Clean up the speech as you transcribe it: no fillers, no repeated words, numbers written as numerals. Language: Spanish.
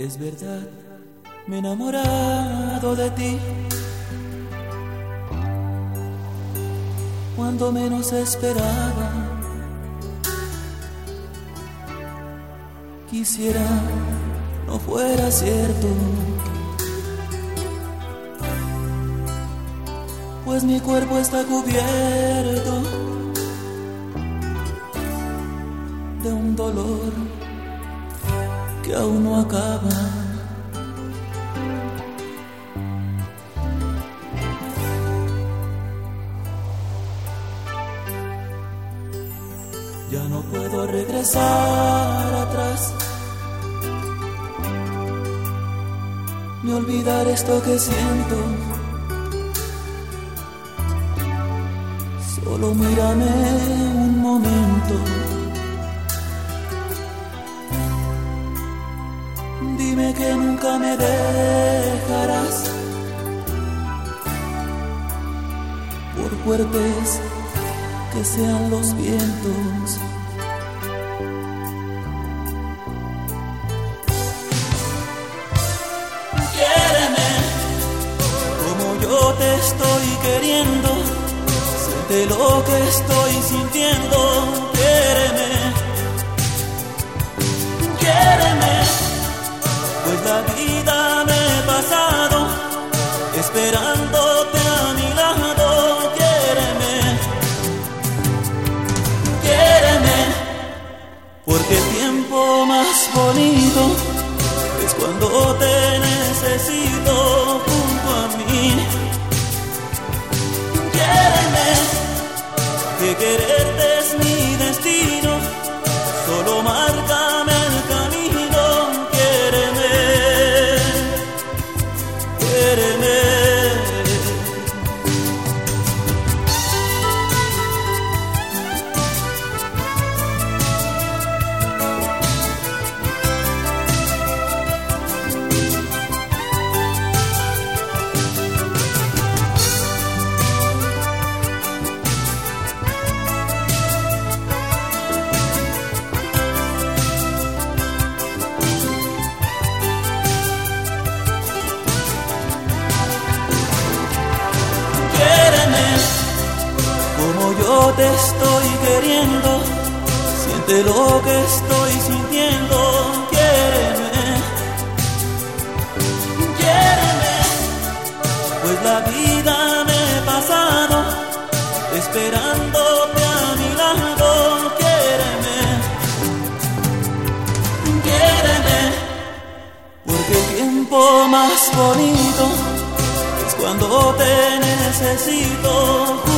Es verdad, me he enamorado de ti cuando menos esperaba. Quisiera no fuera cierto, pues mi cuerpo está cubierto de un dolor que aún no acaba. Ya no puedo regresar atrás, ni olvidar esto que siento. Solo mírame un momento, dime que nunca me dejarás, por fuertes que sean los vientos. Quiéreme como yo te estoy queriendo, siente lo que estoy sintiendo. Quiéreme, quiéreme, pues la vida me he pasado esperándote a mi lado. Porque el tiempo más bonito es cuando te necesito junto a mí. Quiéreme, que quererte es mi destino, solo márcame el camino. Quiéreme, quiéreme. Yo te estoy queriendo, siente lo que estoy sintiendo. Quiéreme, quiéreme, pues la vida me he pasado esperándote a mi lado. Quiéreme, quiéreme, porque el tiempo más bonito es cuando te necesito.